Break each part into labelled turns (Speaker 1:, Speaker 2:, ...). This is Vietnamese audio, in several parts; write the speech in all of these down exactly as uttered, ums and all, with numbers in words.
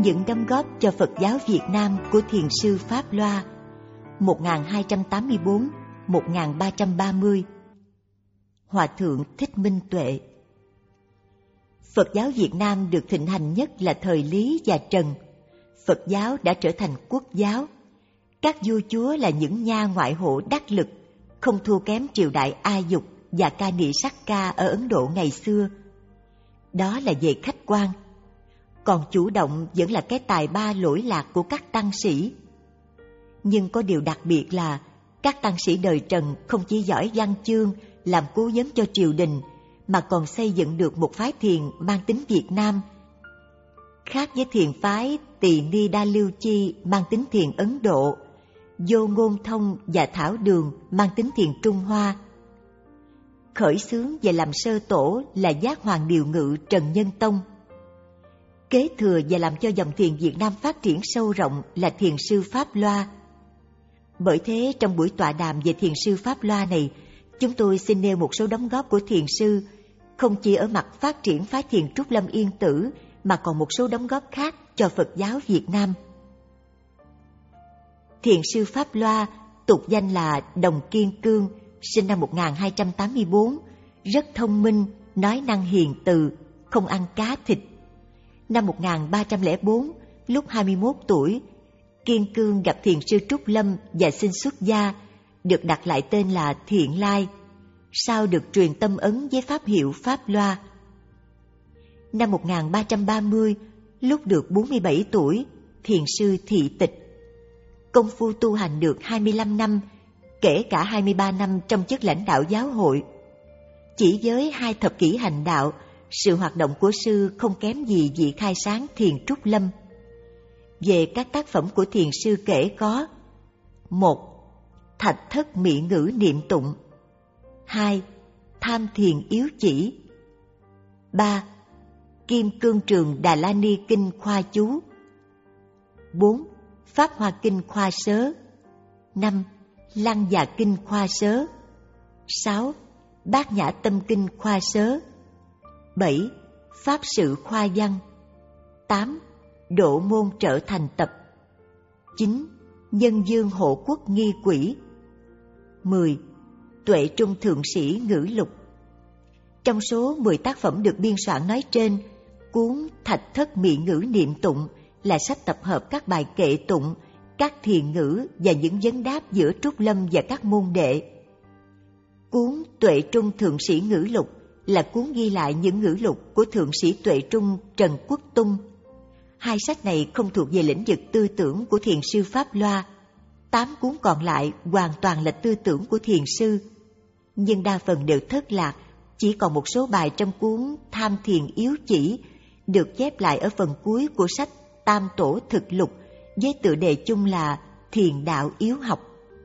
Speaker 1: Những đóng góp cho Phật giáo Việt Nam của Thiền sư Pháp Loa một nghìn hai trăm tám mươi tư đến một nghìn ba trăm ba mươi. Hòa thượng Thích Minh Tuệ. Phật giáo Việt Nam được thịnh hành nhất là thời Lý và Trần. Phật giáo đã trở thành quốc giáo. Các vua chúa là những nha ngoại hộ đắc lực, không thua kém triều đại A Dục và Ca Ni Sắc Ca ở Ấn Độ ngày xưa. Đó là về khách quan. Còn chủ động vẫn là cái tài ba lỗi lạc của các tăng sĩ. Nhưng có điều đặc biệt là các tăng sĩ đời Trần không chỉ giỏi văn chương, làm cố vấn cho triều đình, mà còn xây dựng được một phái thiền mang tính Việt Nam. Khác với thiền phái Tỳ Ni Đa Lưu Chi mang tính thiền Ấn Độ, Vô Ngôn Thông và Thảo Đường mang tính thiền Trung Hoa. Khởi xướng và làm sơ tổ là Giác Hoàng Điều Ngự Trần Nhân Tông. Kế thừa và làm cho dòng thiền Việt Nam phát triển sâu rộng là thiền sư Pháp Loa. Bởi thế, trong buổi tọa đàm về thiền sư Pháp Loa này, chúng tôi xin nêu một số đóng góp của thiền sư, không chỉ ở mặt phát triển phái thiền Trúc Lâm Yên Tử, mà còn một số đóng góp khác cho Phật giáo Việt Nam. Thiền sư Pháp Loa, tục danh là Đồng Kiên Cương, sinh năm một nghìn hai trăm tám mươi tư, rất thông minh, nói năng hiền từ, không ăn cá thịt. Năm một nghìn ba trăm lẻ bốn, lúc hai mươi mốt tuổi, Kiên Cương gặp thiền sư Trúc Lâm và xin xuất gia, được đặt lại tên là Thiện Lai, sau được truyền tâm ấn với pháp hiệu Pháp Loa. Năm một nghìn ba trăm ba mươi, lúc được bốn mươi bảy tuổi, thiền sư thị tịch. Công phu tu hành được hai mươi lăm năm, kể cả hai mươi ba năm trong chức lãnh đạo giáo hội. Chỉ với hai thập kỷ hành đạo, sự hoạt động của sư không kém gì vị khai sáng thiền Trúc Lâm. Về các tác phẩm của thiền sư kể có: một. Thạch Thất Mỹ Ngữ Niệm Tụng. Hai. Tham Thiền Yếu Chỉ. Ba. Kim Cương Trường Đà La Ni Kinh Khoa Chú. Bốn. Pháp Hoa Kinh Khoa Sớ. Năm. Lăng Già Kinh Khoa Sớ. Sáu. Bát Nhã Tâm Kinh Khoa Sớ. Bảy. Pháp Sự Khoa Văn. Tám. Độ Môn Trợ Thành Tập. Chín. Nhân Dương Hộ Quốc Nghi Quỷ. Mười. Tuệ Trung Thượng Sĩ Ngữ Lục. Trong số mười tác phẩm được biên soạn nói trên, cuốn Thạch Thất Mỹ Ngữ Niệm Tụng là sách tập hợp các bài kệ tụng, các thiền ngữ và những vấn đáp giữa Trúc Lâm và các môn đệ. Cuốn Tuệ Trung Thượng Sĩ Ngữ Lục là cuốn ghi lại những ngữ lục của Thượng sĩ Tuệ Trung Trần Quốc Tung. Hai sách này không thuộc về lĩnh vực tư tưởng của thiền sư Pháp Loa. Tám cuốn còn lại hoàn toàn là tư tưởng của thiền sư, nhưng đa phần đều thất lạc. Chỉ còn một số bài trong cuốn Tham Thiền Yếu Chỉ được chép lại ở phần cuối của sách Tam Tổ Thực Lục với tựa đề chung là Thiền Đạo Yếu Học.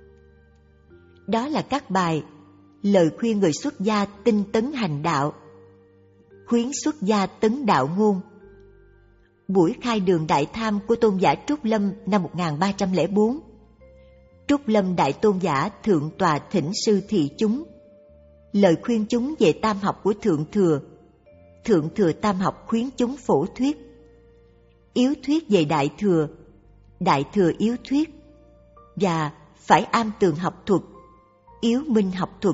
Speaker 1: Đó là các bài Lời khuyên người xuất gia tinh tấn hành đạo, Khuyến xuất gia tấn đạo ngôn, Buổi khai đường đại tham của tôn giả Trúc Lâm năm một nghìn ba trăm lẻ bốn, Trúc Lâm Đại Tôn giả Thượng Tòa Thỉnh Sư Thị Chúng, Lời khuyên chúng về tam học của Thượng Thừa, Thượng Thừa Tam Học khuyến chúng phổ thuyết, Yếu thuyết về Đại Thừa, Đại Thừa Yếu thuyết, và Phải am tường học thuật, Yếu minh học thuật.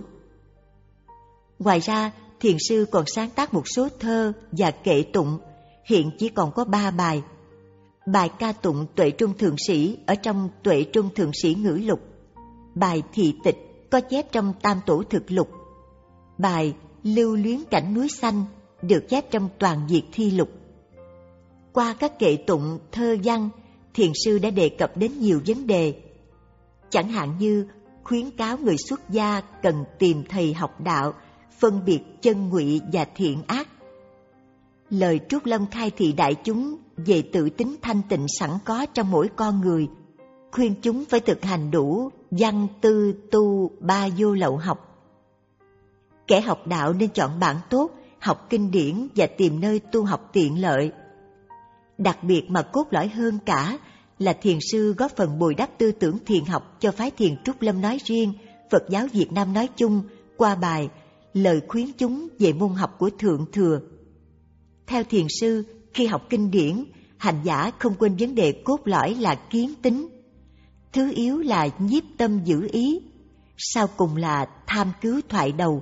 Speaker 1: Ngoài ra, thiền sư còn sáng tác một số thơ và kệ tụng, hiện chỉ còn có ba bài. Bài ca tụng Tuệ Trung Thượng Sĩ ở trong Tuệ Trung Thượng Sĩ Ngữ Lục, bài thị tịch có chép trong Tam Tổ Thực Lục, bài Lưu Luyến Cảnh Núi Xanh được chép trong Toàn Diệt Thi Lục. Qua các kệ tụng, thơ văn, thiền sư đã đề cập đến nhiều vấn đề, chẳng hạn như khuyến cáo người xuất gia cần tìm thầy học đạo, phân biệt chân ngụy và thiện ác. Lời Trúc Lâm khai thị đại chúng về tự tính thanh tịnh sẵn có trong mỗi con người, khuyên chúng phải thực hành đủ văn tư tu ba vô lậu học. Kẻ học đạo nên chọn bản tốt, học kinh điển và tìm nơi tu học tiện lợi. Đặc biệt mà cốt lõi hơn cả là thiền sư góp phần bồi đắp tư tưởng thiền học cho phái thiền Trúc Lâm nói riêng, Phật giáo Việt Nam nói chung qua bài Lời khuyến chúng về môn học của Thượng Thừa. Theo thiền sư, khi học kinh điển, hành giả không quên vấn đề cốt lõi là kiến tính. Thứ yếu là nhiếp tâm giữ ý, sau cùng là tham cứu thoại đầu.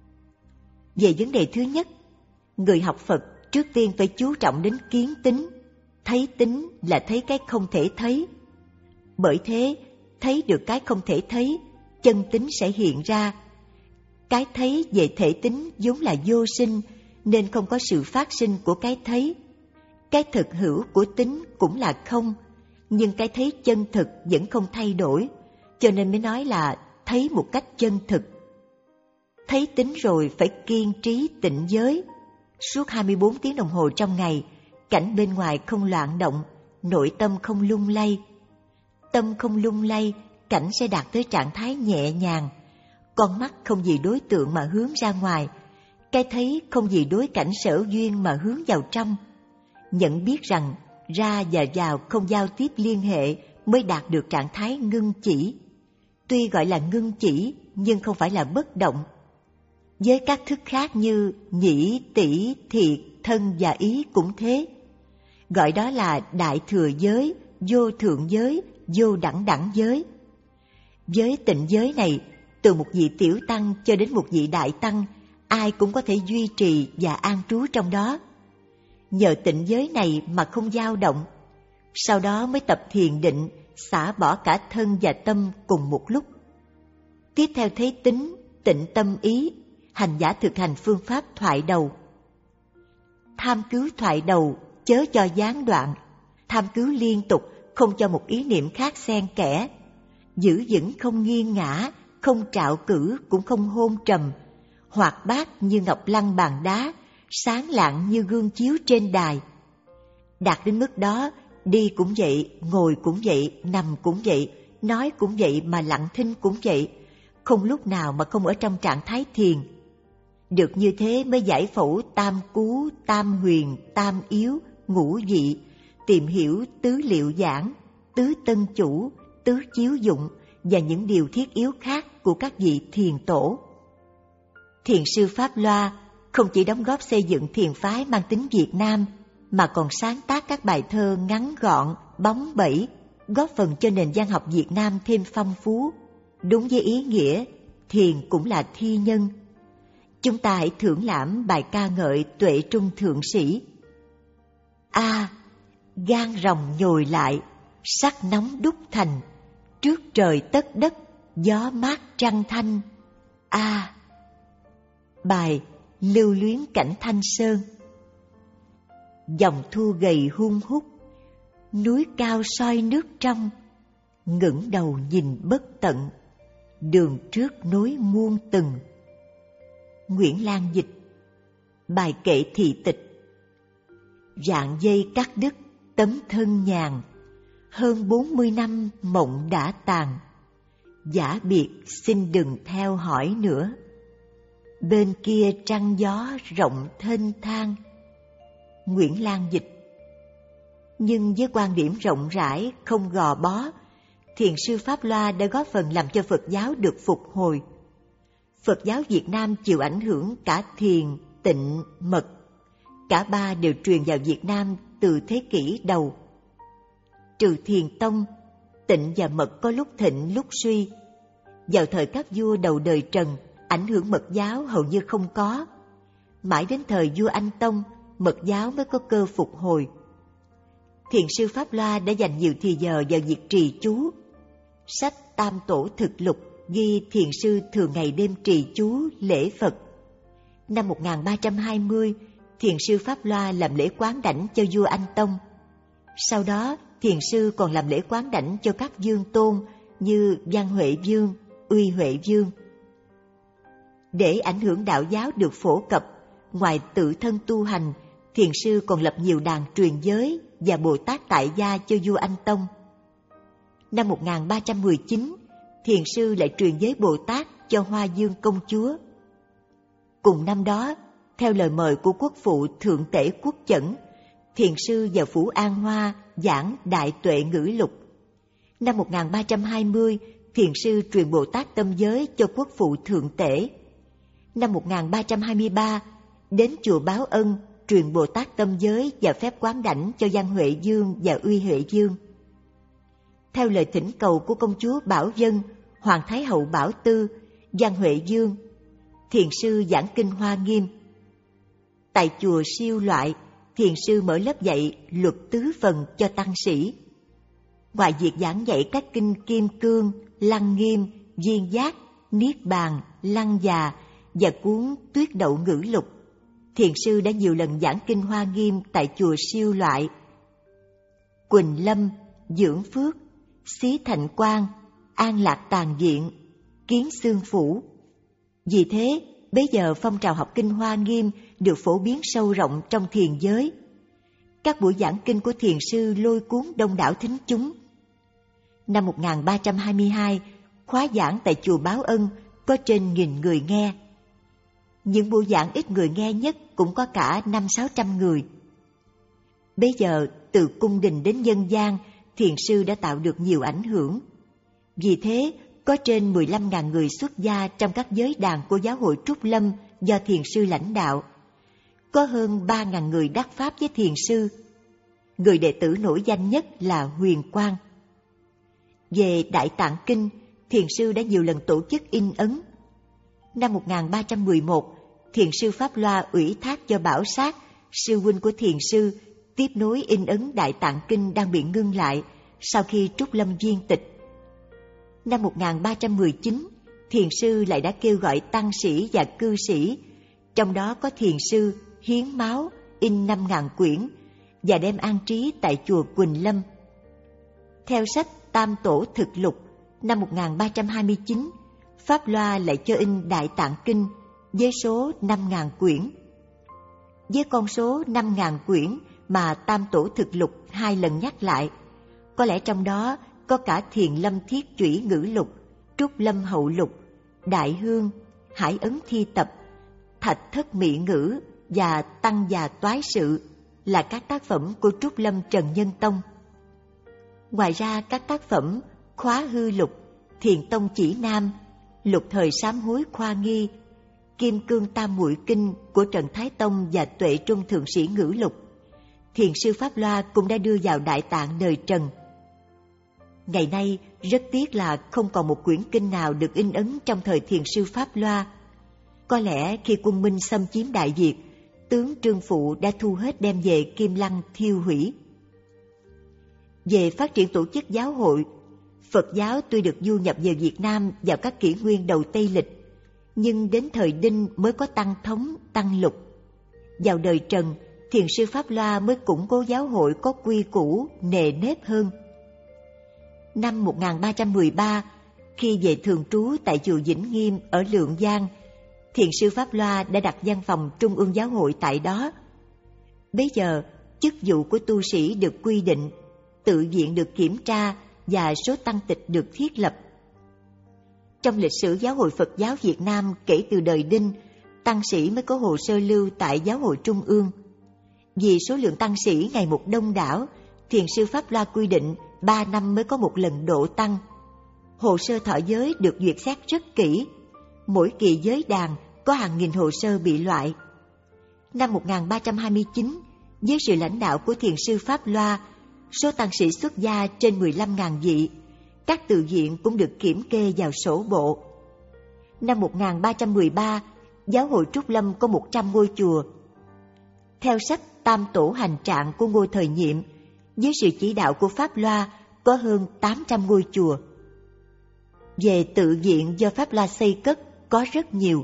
Speaker 1: Về vấn đề thứ nhất, người học Phật trước tiên phải chú trọng đến kiến tính. Thấy tính là thấy cái không thể thấy. Bởi thế, thấy được cái không thể thấy, chân tính sẽ hiện ra. Cái thấy về thể tính vốn là vô sinh, nên không có sự phát sinh của cái thấy. Cái thực hữu của tính cũng là không, nhưng cái thấy chân thực vẫn không thay đổi, cho nên mới nói là thấy một cách chân thực. Thấy tính rồi phải kiên trí tịnh giới. Suốt hai mươi bốn tiếng đồng hồ trong ngày, cảnh bên ngoài không loạn động, nội tâm không lung lay. Tâm không lung lay, cảnh sẽ đạt tới trạng thái nhẹ nhàng. Con mắt không vì đối tượng mà hướng ra ngoài, cái thấy không vì đối cảnh sở duyên mà hướng vào trong. Nhận biết rằng ra và vào không giao tiếp liên hệ mới đạt được trạng thái ngưng chỉ. Tuy gọi là ngưng chỉ nhưng không phải là bất động. Với các thức khác như nhĩ, tỷ, thiệt, thân và ý cũng thế. Gọi đó là đại thừa giới, vô thượng giới, vô đẳng đẳng giới. Với tịnh giới này, từ một vị tiểu tăng cho đến một vị đại tăng, ai cũng có thể duy trì và an trú trong đó. Nhờ tịnh giới này mà không dao động, sau đó mới tập thiền định, xả bỏ cả thân và tâm cùng một lúc. Tiếp theo thấy tính, tịnh tâm ý, hành giả thực hành phương pháp thoại đầu. Tham cứu thoại đầu, chớ cho gián đoạn. Tham cứu liên tục, không cho một ý niệm khác xen kẽ. Giữ vững không nghiêng ngã, không trạo cử cũng không hôn trầm. Hoạt bát như ngọc lăng bàn đá, sáng lạng như gương chiếu trên đài. Đạt đến mức đó, đi cũng vậy, ngồi cũng vậy, nằm cũng vậy, nói cũng vậy mà lặng thinh cũng vậy, không lúc nào mà không ở trong trạng thái thiền. Được như thế mới giải phẫu tam cú, tam huyền, tam yếu, ngũ vị, tìm hiểu tứ liệu giảng, tứ tân chủ, tứ chiếu dụng và những điều thiết yếu khác của các vị thiền tổ. Thiền sư Pháp Loa không chỉ đóng góp xây dựng thiền phái mang tính Việt Nam, mà còn sáng tác các bài thơ ngắn gọn, bóng bẩy, góp phần cho nền văn học Việt Nam thêm phong phú. Đúng với ý nghĩa, thiền cũng là thi nhân. Chúng ta hãy thưởng lãm bài ca ngợi Tuệ Trung Thượng Sĩ. A, à, gan rồng nhồi lại, sắc nóng đúc thành, trước trời tất đất, gió mát trăng thanh. A, à, bài lưu luyến cảnh Thanh Sơn. Dòng thu gầy hun hút, núi cao soi nước trong, ngẩng đầu nhìn bất tận, đường trước nối muôn từng. Nguyễn Lan dịch. Bài kệ thị tịch. Rạng dây cắt đứt, tấm thân nhàn, hơn bốn mươi năm mộng đã tàn, giả biệt xin đừng theo hỏi nữa. Bên kia trăng gió rộng thênh thang. Nguyễn Lan dịch. Nhưng với quan điểm rộng rãi, không gò bó, thiền sư Pháp Loa đã góp phần làm cho Phật giáo được phục hồi. Phật giáo Việt Nam chịu ảnh hưởng cả thiền, tịnh, mật. Cả ba đều truyền vào Việt Nam từ thế kỷ đầu. Trừ thiền tông, tịnh và mật có lúc thịnh lúc suy. Vào thời các vua đầu đời Trần, ảnh hưởng mật giáo hầu như không có. Mãi đến thời vua Anh Tông, mật giáo mới có cơ phục hồi. Thiền sư Pháp Loa đã dành nhiều thì giờ vào việc trì chú. Sách Tam Tổ Thực Lục ghi thiền sư thường ngày đêm trì chú lễ Phật. Năm một nghìn ba trăm hai mươi, thiền sư Pháp Loa làm lễ quán đảnh cho vua Anh Tông. Sau đó, thiền sư còn làm lễ quán đảnh cho các vương tôn như Văn Huệ Vương, Uy Huệ Vương. Để ảnh hưởng đạo giáo được phổ cập, ngoài tự thân tu hành, thiền sư còn lập nhiều đàn truyền giới và Bồ Tát tại gia cho vua Anh Tông. Năm một nghìn ba trăm mười chín, thiền sư lại truyền giới Bồ Tát cho Hoa Dương công chúa. Cùng năm đó, theo lời mời của quốc phụ Thượng Tể Quốc Chẩn, thiền sư vào phủ An Hoa giảng Đại Tuệ Ngữ Lục. Năm một nghìn ba trăm hai mươi, thiền sư truyền Bồ Tát tâm giới cho quốc phụ Thượng Tể. Năm một nghìn ba trăm hai mươi ba, đến chùa Báo Ân truyền Bồ Tát tâm giới và phép quán đảnh cho Văn Huệ Dương và Uy Huệ Dương. Theo lời thỉnh cầu của công chúa Bảo Vân, Hoàng Thái hậu Bảo Tư, Văn Huệ Dương, thiền sư giảng kinh Hoa Nghiêm. Tại chùa Siêu Loại, thiền sư mở lớp dạy luật tứ phần cho tăng sĩ. Ngoài việc giảng dạy các kinh Kim Cương, Lăng Nghiêm, Viên Giác, Niết Bàn, Lăng Già và cuốn Tuyết Đậu Ngữ Lục, thiền sư đã nhiều lần giảng kinh Hoa Nghiêm tại chùa Siêu Loại, Quỳnh Lâm, Dưỡng Phước, Xí Thạnh Quang, An Lạc Tàn Viện, Kiến Xương Phủ. Vì thế, bấy giờ phong trào học kinh Hoa Nghiêm được phổ biến sâu rộng trong thiền giới. Các buổi giảng kinh của thiền sư lôi cuốn đông đảo thính chúng. Năm một nghìn ba trăm hai mươi hai, khóa giảng tại chùa Báo Ân có trên nghìn người nghe. Những buổi giảng ít người nghe nhất cũng có cả năm sáu trăm người. Bây giờ, từ cung đình đến dân gian, thiền sư đã tạo được nhiều ảnh hưởng. Vì thế, có trên mười lăm nghìn người xuất gia trong các giới đàn của giáo hội Trúc Lâm do thiền sư lãnh đạo. Có hơn ba nghìn người đắc pháp với thiền sư. Người đệ tử nổi danh nhất là Huyền Quang. Về Đại Tạng Kinh, thiền sư đã nhiều lần tổ chức in ấn. Năm một nghìn ba trăm mười một, thiền sư Pháp Loa ủy thác cho Bảo Sát, sư huynh của thiền sư, tiếp nối in ấn Đại Tạng Kinh đang bị ngưng lại sau khi Trúc Lâm viên tịch. Năm một nghìn ba trăm mười chín, thiền sư lại đã kêu gọi tăng sĩ và cư sĩ, trong đó có thiền sư hiến máu in năm nghìn quyển và đem an trí tại chùa Quỳnh Lâm. Theo sách Tam Tổ Thực Lục, năm một nghìn ba trăm hai mươi chín, Pháp Loa lại cho in Đại Tạng Kinh với số năm nghìn quyển. Với con số năm nghìn quyển mà Tam Tổ Thực Lục hai lần nhắc lại, có lẽ trong đó có cả Thiền Lâm Thiết Chủy Ngữ Lục, Trúc Lâm Hậu Lục, Đại Hương, Hải Ấn Thi Tập, Thạch Thất Mỹ Ngữ và Tăng Già Toái Sự là các tác phẩm của Trúc Lâm Trần Nhân Tông. Ngoài ra, các tác phẩm Khóa Hư Lục, Thiền Tông Chỉ Nam, Lục Thời Sám Hối Khoa Nghi, Kim Cương Tam Muội Kinh của Trần Thái Tông và Tuệ Trung Thượng Sĩ Ngữ Lục, thiền sư Pháp Loa cũng đã đưa vào Đại Tạng đời Trần. Ngày nay, rất tiếc là không còn một quyển kinh nào được in ấn trong thời thiền sư Pháp Loa. Có lẽ khi quân Minh xâm chiếm Đại Việt, tướng Trương Phụ đã thu hết đem về Kim Lăng thiêu hủy. Về phát triển tổ chức giáo hội, Phật giáo tuy được du nhập về Việt Nam vào các kỷ nguyên đầu Tây Lịch, nhưng đến thời Đinh mới có Tăng Thống, Tăng Lục. Vào đời Trần, thiền sư Pháp Loa mới củng cố giáo hội có quy củ, nề nếp hơn. Năm một nghìn ba trăm mười ba, khi về thường trú tại chùa Vĩnh Nghiêm ở Lượng Giang, thiền sư Pháp Loa đã đặt văn phòng Trung ương Giáo hội tại đó. Bấy giờ, chức vụ của tu sĩ được quy định, tự viện được kiểm tra và số tăng tịch được thiết lập. Trong lịch sử Giáo hội Phật giáo Việt Nam kể từ đời Đinh, tăng sĩ mới có hồ sơ lưu tại Giáo hội Trung ương. Vì số lượng tăng sĩ ngày một đông đảo, thiền sư Pháp Loa quy định ba năm mới có một lần độ tăng. Hồ sơ thọ giới được duyệt xét rất kỹ. Mỗi kỳ giới đàn có hàng nghìn hồ sơ bị loại. Năm một nghìn ba trăm hai mươi chín, dưới sự lãnh đạo của thiền sư Pháp Loa, số tăng sĩ xuất gia trên mười lăm nghìn vị. Các tự viện cũng được kiểm kê vào sổ bộ. Năm một nghìn ba trăm mười ba, Giáo hội Trúc Lâm có một trăm ngôi chùa. Theo sách Tam Tổ Hành Trạng của Ngô Thời Nhiệm, dưới sự chỉ đạo của Pháp Loa có hơn tám trăm ngôi chùa. Về tự viện do Pháp Loa xây cất có rất nhiều.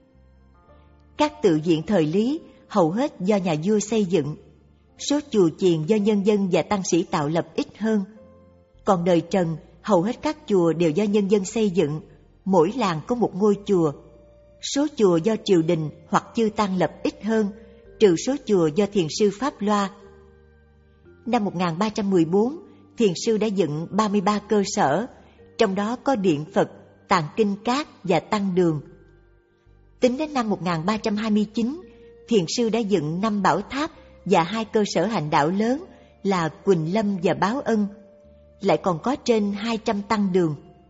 Speaker 1: Các tự viện thời Lý hầu hết do nhà vua xây dựng. Số chùa chiền do nhân dân và tăng sĩ tạo lập ít hơn. Còn đời Trần, hầu hết các chùa đều do nhân dân xây dựng, mỗi làng có một ngôi chùa. Số chùa do triều đình hoặc chư tăng lập ít hơn, trừ số chùa do thiền sư Pháp Loa. Năm một nghìn ba trăm mười bốn, thiền sư đã dựng ba mươi ba cơ sở, trong đó có Điện Phật, Tạng Kinh Cát và Tăng Đường. Tính đến năm một nghìn ba trăm hai mươi chín, thiền sư đã dựng năm bảo tháp và hai cơ sở hành đạo lớn là Quỳnh Lâm và Báo Ân, lại còn có trên hai trăm tăng đường.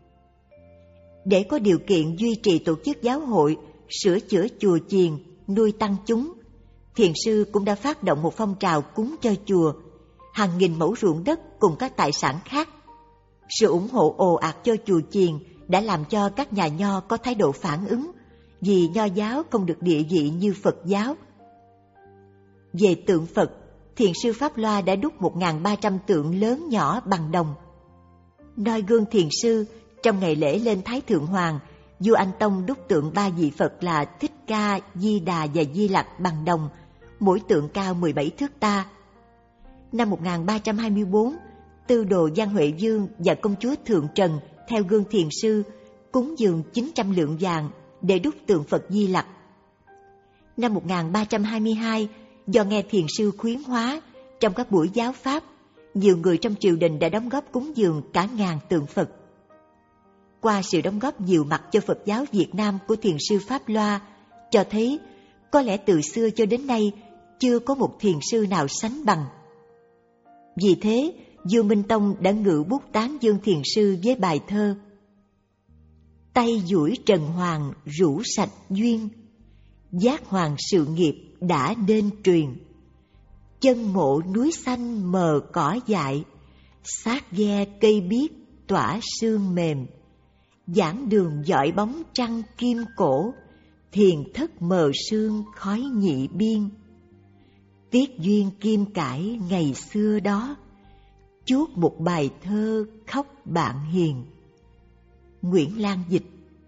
Speaker 1: Để có điều kiện duy trì tổ chức giáo hội, sửa chữa chùa chiền, nuôi tăng chúng, thiền sư cũng đã phát động một phong trào cúng cho chùa, hàng nghìn mẫu ruộng đất cùng các tài sản khác. Sự ủng hộ ồ ạt cho chùa chiền đã làm cho các nhà nho có thái độ phản ứng, vì nho giáo không được địa vị như Phật giáo. Về tượng Phật, thiền sư Pháp Loa đã đúc một nghìn ba trăm tượng lớn nhỏ bằng đồng. Noi gương thiền sư, trong ngày lễ lên Thái Thượng Hoàng, vua Anh Tông đúc tượng ba vị Phật là Thích Ca, Di Đà và Di Lặc bằng đồng, mỗi tượng cao mười bảy thước ta. Năm một nghìn ba trăm hai mươi tư, tư đồ Giang Huệ Dương và công chúa Thượng Trần theo gương thiền sư cúng dường chín trăm lượng vàng để đúc tượng Phật Di Lặc. Năm một nghìn ba trăm hai mươi hai, do nghe thiền sư khuyến hóa, trong các buổi giáo pháp, nhiều người trong triều đình đã đóng góp cúng dường cả ngàn tượng Phật. Qua sự đóng góp nhiều mặt cho Phật giáo Việt Nam của thiền sư Pháp Loa, cho thấy có lẽ từ xưa cho đến nay chưa có một thiền sư nào sánh bằng. Vì thế, vua Minh Tông đã ngự bút tán dương thiền sư với bài thơ: tay duỗi trần hoàng rũ sạch duyên, giác hoàng sự nghiệp đã nên truyền. Chân mộ núi xanh mờ cỏ dại, sát ghe cây biếc tỏa sương mềm. Giảng đường dọi bóng trăng kim cổ, thiền thất mờ sương khói nhị biên. Tiết duyên kim cải ngày xưa đó, chuốt một bài thơ khóc bạn hiền. Nguyễn Lan dịch.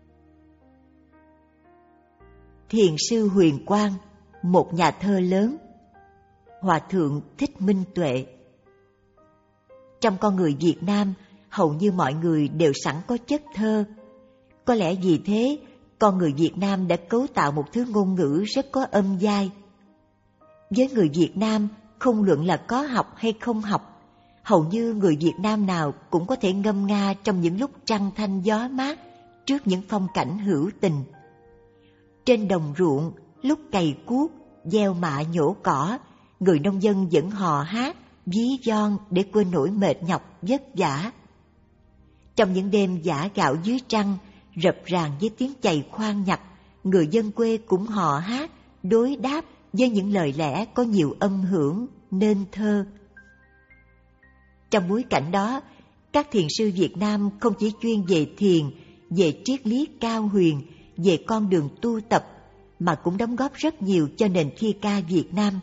Speaker 1: Thiền sư Huyền Quang, một nhà thơ lớn. Hòa thượng Thích Minh Tuệ. Trong con người Việt Nam, hầu như mọi người đều sẵn có chất thơ. Có lẽ vì thế, con người Việt Nam đã cấu tạo một thứ ngôn ngữ rất có âm giai. Với người Việt Nam, không luận là có học hay không học, hầu như người Việt Nam nào cũng có thể ngâm nga trong những lúc trăng thanh gió mát trước những phong cảnh hữu tình. Trên đồng ruộng, lúc cày cuốc, gieo mạ nhổ cỏ, người nông dân vẫn hò hát, ví von để quên nỗi mệt nhọc vất vả. Trong những đêm giã gạo dưới trăng, rập ràng với tiếng chày khoan nhặt, người dân quê cũng hò hát, đối đáp với những lời lẽ có nhiều âm hưởng, nên thơ. Trong bối cảnh đó, các thiền sư Việt Nam không chỉ chuyên về thiền, về triết lý cao huyền, về con đường tu tập, mà cũng đóng góp rất nhiều cho nền thi ca Việt Nam.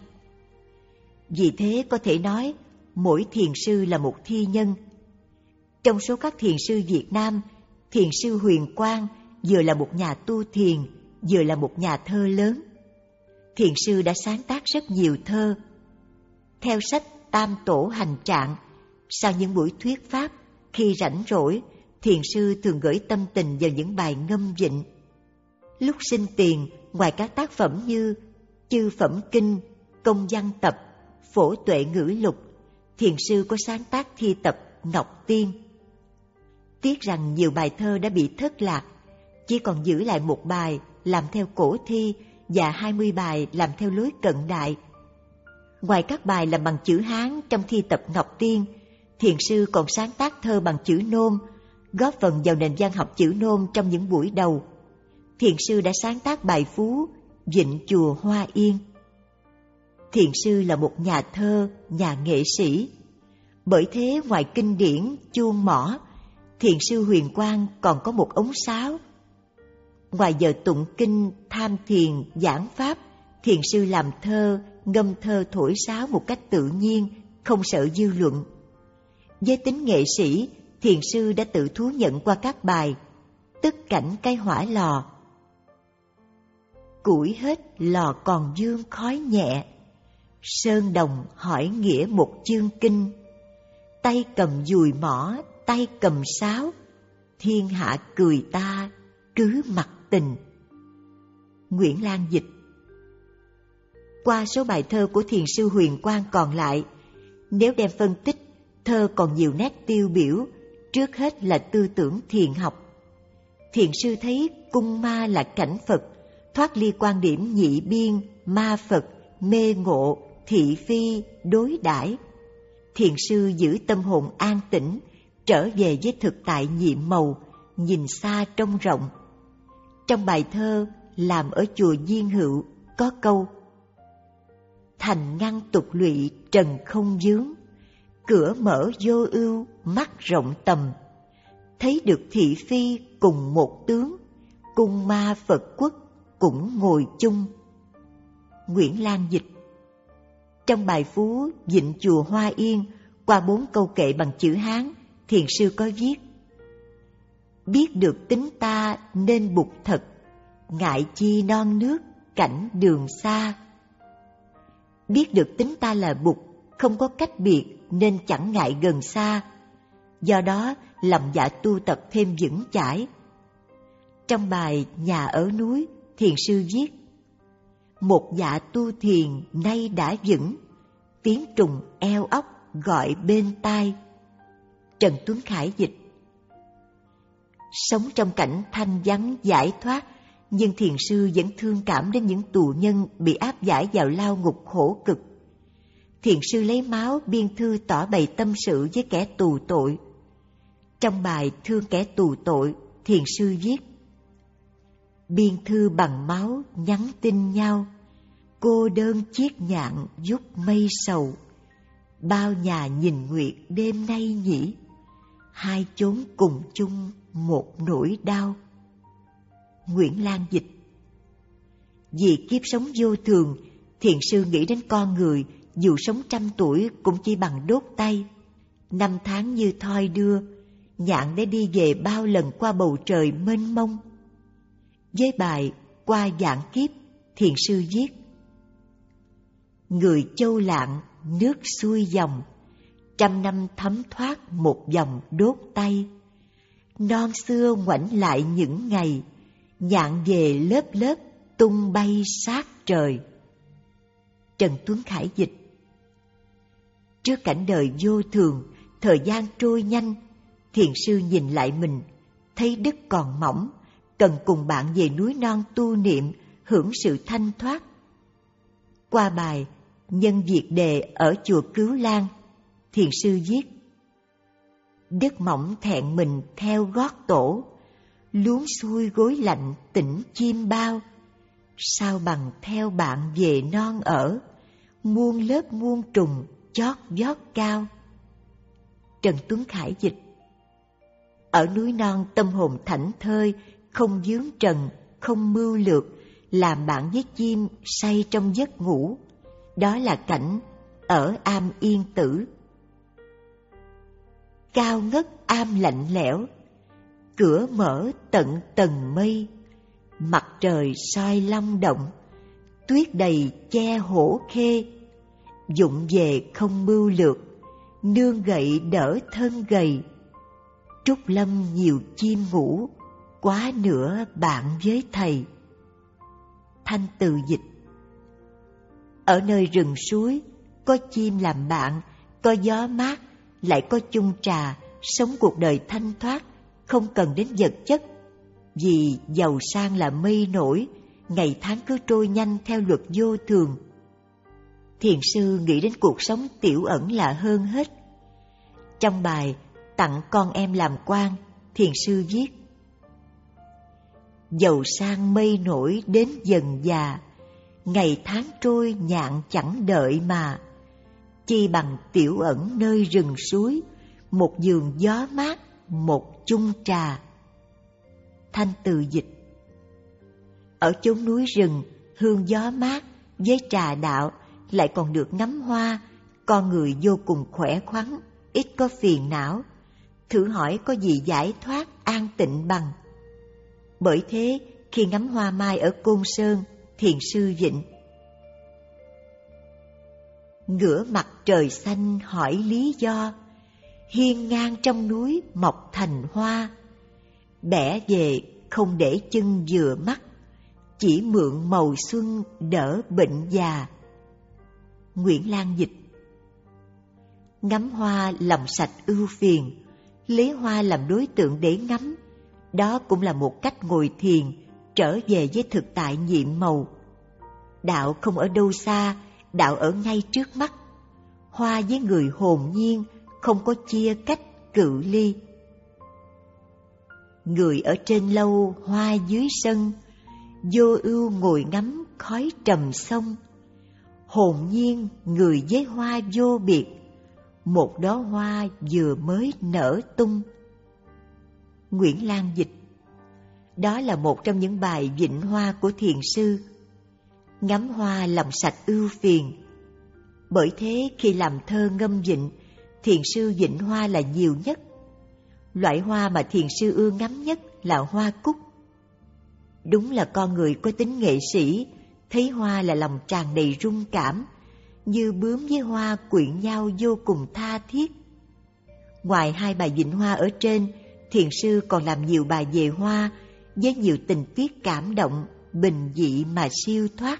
Speaker 1: Vì thế có thể nói, mỗi thiền sư là một thi nhân. Trong số các thiền sư Việt Nam, thiền sư Huyền Quang vừa là một nhà tu thiền, vừa là một nhà thơ lớn. Thiền sư đã sáng tác rất nhiều thơ. Theo sách Tam Tổ Hành Trạng, sau những buổi thuyết pháp, khi rảnh rỗi, thiền sư thường gửi tâm tình vào những bài ngâm vịnh. Lúc sinh tiền, ngoài các tác phẩm như Chư Phẩm Kinh, Công Văn Tập, Phổ Tuệ Ngữ Lục, thiền sư có sáng tác thi tập Ngọc Tiên. Tiếc rằng nhiều bài thơ đã bị thất lạc, chỉ còn giữ lại một bài làm theo cổ thi và hai mươi bài làm theo lối cận đại. Ngoài các bài làm bằng chữ Hán trong thi tập Ngọc Tiên, thiền sư còn sáng tác thơ bằng chữ Nôm, góp phần vào nền văn học chữ Nôm trong những buổi đầu. Thiền sư đã sáng tác bài phú Vịnh Chùa Hoa Yên. Thiền sư là một nhà thơ, nhà nghệ sĩ. Bởi thế ngoài kinh điển, chuông mõ, thiền sư Huyền Quang còn có một ống sáo. Ngoài giờ tụng kinh, tham thiền, giảng pháp, thiền sư làm thơ, ngâm thơ thổi sáo một cách tự nhiên, không sợ dư luận. Với tính nghệ sĩ, thiền sư đã tự thú nhận qua các bài Tức cảnh cái hỏa lò, củi hết lò còn dương khói nhẹ, Sơn Đồng hỏi nghĩa một chương kinh, tay cầm dùi mõ, tay cầm sáo, thiên hạ cười ta cứ mặc tình. Nguyễn Lan dịch. Qua số bài thơ của thiền sư Huyền Quang còn lại, nếu đem phân tích, thơ còn nhiều nét tiêu biểu, trước hết là tư tưởng thiền học. Thiền sư thấy cung ma là cảnh Phật, thoát ly quan điểm nhị biên, ma Phật, mê ngộ, thị phi, đối đãi. Thiền sư giữ tâm hồn an tĩnh, trở về với thực tại nhiệm màu, nhìn xa trông rộng. Trong bài thơ Làm ở chùa Diên Hữu có câu: thành ngăn tục lụy trần không vướng, cửa mở vô ưu mắt rộng tầm, thấy được thị phi cùng một tướng, cung ma Phật quốc cũng ngồi chung. Nguyễn Lan dịch. Trong bài Phú Vịnh Chùa Hoa Yên, qua bốn câu kệ bằng chữ Hán, thiền sư có viết: biết được tính ta nên bụt thật, ngại chi non nước cảnh đường xa. Biết được tính ta là bụt, không có cách biệt nên chẳng ngại gần xa, do đó lòng dạ tu tập thêm vững chãi. Trong bài Nhà ở núi, thiền sư viết: một dạ tu thiền nay đã vững, tiếng trùng eo ốc gọi bên tai. Trần Tuấn Khải dịch. Sống trong cảnh thanh vắng giải thoát, nhưng thiền sư vẫn thương cảm đến những tù nhân bị áp giải vào lao ngục khổ cực. Thiền sư lấy máu biên thư tỏ bày tâm sự với kẻ tù tội. Trong bài Thương kẻ tù tội, thiền sư viết: biên thư bằng máu nhắn tin nhau, cô đơn chiết nhạn giúp mây sầu. Bao nhà nhìn nguyệt đêm nay nhỉ, hai chốn cùng chung một nỗi đau. Nguyễn Lan dịch. Vì kiếp sống vô thường, thiền sư nghĩ đến con người dù sống trăm tuổi cũng chỉ bằng đốt tay. Năm tháng như thoi đưa, nhạn để đi về bao lần qua bầu trời mênh mông. Với bài Qua vạn kiếp, thiền sư viết: người châu lạng nước xuôi dòng, trăm năm thấm thoát một dòng đốt tay. Non xưa ngoảnh lại những ngày, nhạn về lớp lớp tung bay sát trời. Trần Tuấn Khải dịch. Trước cảnh đời vô thường, thời gian trôi nhanh, thiền sư nhìn lại mình, thấy đức còn mỏng, cần cùng bạn về núi non tu niệm, hưởng sự thanh thoát. Qua bài Nhân Việt Đề ở chùa Cứu Lan, thiền sư viết: đức mỏng thẹn mình theo gót tổ, luống xuôi gối lạnh tỉnh chim bao. Sao bằng theo bạn về non ở, muôn lớp muôn trùng chót vót cao. Trần Tuấn Khải dịch. Ở núi non tâm hồn thảnh thơi, không vướng trần, không mưu lược, làm bạn với chim say trong giấc ngủ. Đó là cảnh ở am yên tử. Cao ngất am lạnh lẽo, cửa mở tận tầng mây. Mặt trời soi long động, tuyết đầy che hổ khê. Dụng về không mưu lược, nương gậy đỡ thân gầy. Trúc lâm nhiều chim ngủ, quá nửa bạn với thầy. Thanh Từ dịch. Ở nơi rừng suối, có chim làm bạn, có gió mát, lại có chung trà, sống cuộc đời thanh thoát, không cần đến vật chất. Vì giàu sang là mây nổi, ngày tháng cứ trôi nhanh theo luật vô thường. Thiền sư nghĩ đến cuộc sống tiểu ẩn là hơn hết. Trong bài Tặng con em làm quan, thiền sư viết: giàu sang mây nổi đến dần già, ngày tháng trôi nhạn chẳng đợi mà. Chi bằng tiểu ẩn nơi rừng suối, một giường gió mát, một chung trà. Thanh Từ dịch. Ở chốn núi rừng, hương gió mát với trà đạo, lại còn được ngắm hoa, con người vô cùng khỏe khoắn, ít có phiền não. Thử hỏi có gì giải thoát an tịnh bằng. Bởi thế, khi ngắm hoa mai ở Côn Sơn, thiền sư vịnh: ngửa mặt trời xanh hỏi lý do, hiên ngang trong núi mọc thành hoa. Bẻ về không để chân vừa mắt, chỉ mượn màu xuân đỡ bệnh già. Nguyễn Lan dịch. Ngắm hoa lòng sạch ưu phiền, lấy hoa làm đối tượng để ngắm, đó cũng là một cách ngồi thiền, trở về với thực tại nhiệm màu. Đạo không ở đâu xa, đạo ở ngay trước mắt. Hoa với người hồn nhiên, không có chia cách cự ly. Người ở trên lâu, hoa dưới sân, vô ưu ngồi ngắm khói trầm sông. hồn nhiên người với hoa vô biệt, một đóa hoa vừa mới nở tung. Nguyễn Lan dịch. Đó là một trong những bài vịnh hoa của thiền sư. Ngắm hoa lòng sạch ưu phiền. Bởi thế khi làm thơ ngâm vịnh, thiền sư vịnh hoa là nhiều nhất. Loại hoa mà thiền sư ưa ngắm nhất là hoa cúc. Đúng là con người có tính nghệ sĩ, thấy hoa là lòng tràn đầy rung cảm, như bướm với hoa quyện nhau vô cùng tha thiết. Ngoài hai bài vịnh hoa ở trên, thiền sư còn làm nhiều bài về hoa với nhiều tình tiết cảm động, bình dị mà siêu thoát.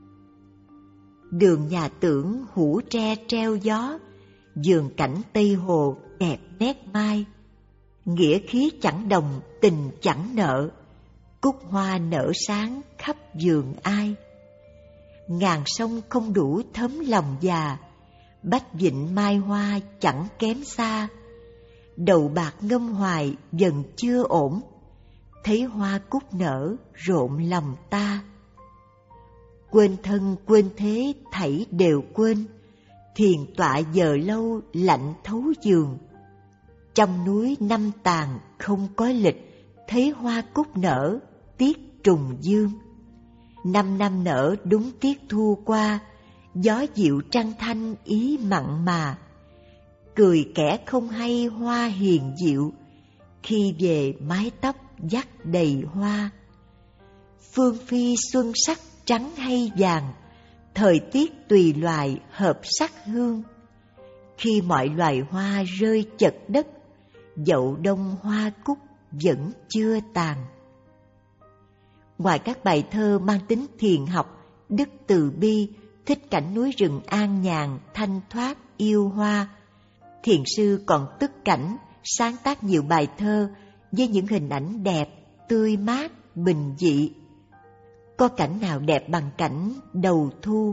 Speaker 1: Đường nhà tưởng hũ tre treo gió, vườn cảnh Tây Hồ đẹp nét mai. Nghĩa khí chẳng đồng, tình chẳng nợ, cúc hoa nở sáng khắp vườn ai. Ngàn sông không đủ thấm lòng già, bách vịnh mai hoa chẳng kém xa. Đầu bạc ngâm hoài dần chưa ổn, thấy hoa cúc nở rộn lòng ta. Quên thân quên thế thảy đều quên, thiền tọa giờ lâu lạnh thấu giường. Trong núi năm tàn không có lịch, thấy hoa cúc nở tiết trùng dương. Năm năm nở đúng tiết thu qua, gió dịu trăng thanh ý mặn mà. Cười kẻ không hay hoa hiền diệu, khi về mái tóc dắt đầy hoa. Phương phi xuân sắc trắng hay vàng, thời tiết tùy loài hợp sắc hương. Khi mọi loài hoa rơi chật đất, dậu đông hoa cúc vẫn chưa tàn. Ngoài các bài thơ mang tính thiền học, đức từ bi, thích cảnh núi rừng an nhàn, thanh thoát, yêu hoa, thiền sư còn tức cảnh, sáng tác nhiều bài thơ với những hình ảnh đẹp, tươi mát, bình dị. Có cảnh nào đẹp bằng cảnh đầu thu?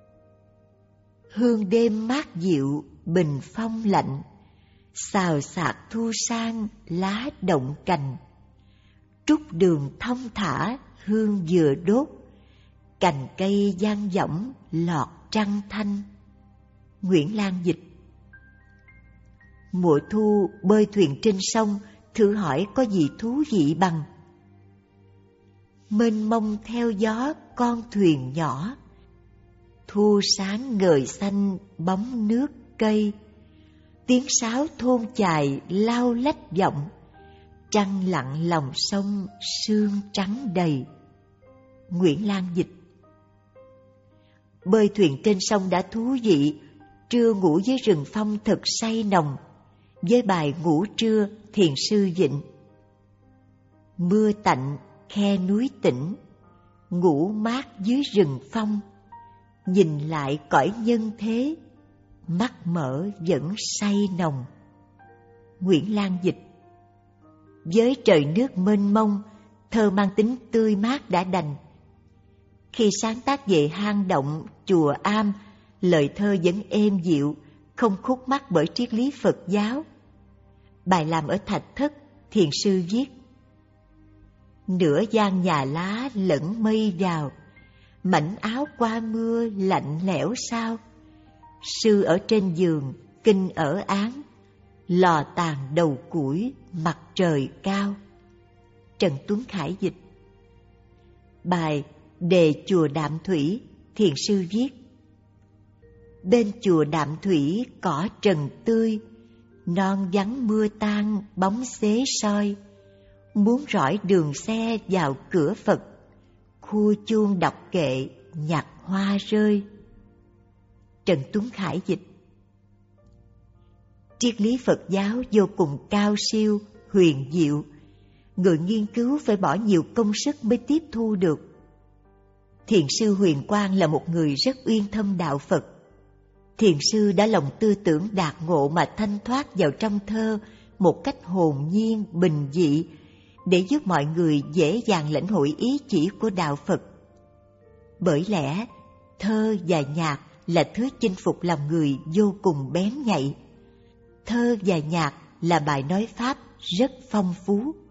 Speaker 1: Hương đêm mát dịu, bình phong lạnh, xào xạc thu sang lá động cành. Trúc đường thong thả hương vừa đốt, cành cây dang dỏng lọt trăng thanh. Nguyễn Lan dịch. Mùa thu bơi thuyền trên sông, thử hỏi có gì thú vị bằng. Mênh mông theo gió con thuyền nhỏ, thu sáng ngời xanh bóng nước cây. Tiếng sáo thôn chài lao lách vọng, trăng lặng lòng sông sương trắng đầy. Nguyễn Lan dịch. Bơi thuyền trên sông đã thú vị, trưa ngủ dưới rừng phong thật say nồng. Với bài ngủ trưa thiền sư vịnh. Mưa tạnh khe núi tĩnh, ngủ mát dưới rừng phong. Nhìn lại cõi nhân thế, mắt mở vẫn say nồng. Nguyễn Lan dịch. Với trời nước mênh mông, thơ mang tính tươi mát đã đành. Khi sáng tác về hang động, chùa am, lời thơ vẫn êm dịu, không khúc mắc bởi triết lý Phật giáo. Bài làm ở Thạch Thất, thiền sư viết: nửa gian nhà lá lẫn mây vào, mảnh áo qua mưa lạnh lẽo sao. Sư ở trên giường, kinh ở án, lò tàn đầu củi mặt trời cao. Trần Tuấn Khải dịch. Bài Đề chùa Đạm Thủy, thiền sư viết: bên chùa Đạm Thủy cỏ trần tươi, non vắng mưa tan bóng xế soi. Muốn rỏi đường xe vào cửa Phật, khu chuông đọc kệ nhặt hoa rơi. Trần Tuấn Khải dịch. Triết lý Phật giáo vô cùng cao siêu, huyền diệu. Người nghiên cứu phải bỏ nhiều công sức mới tiếp thu được. Thiền sư Huyền Quang là một người rất uyên thâm đạo Phật. Thiền sư đã lòng tư tưởng đạt ngộ mà thanh thoát vào trong thơ một cách hồn nhiên, bình dị, để giúp mọi người dễ dàng lãnh hội ý chỉ của đạo Phật. Bởi lẽ, thơ và nhạc là thứ chinh phục lòng người vô cùng bén nhạy. Thơ và nhạc là bài nói pháp rất phong phú.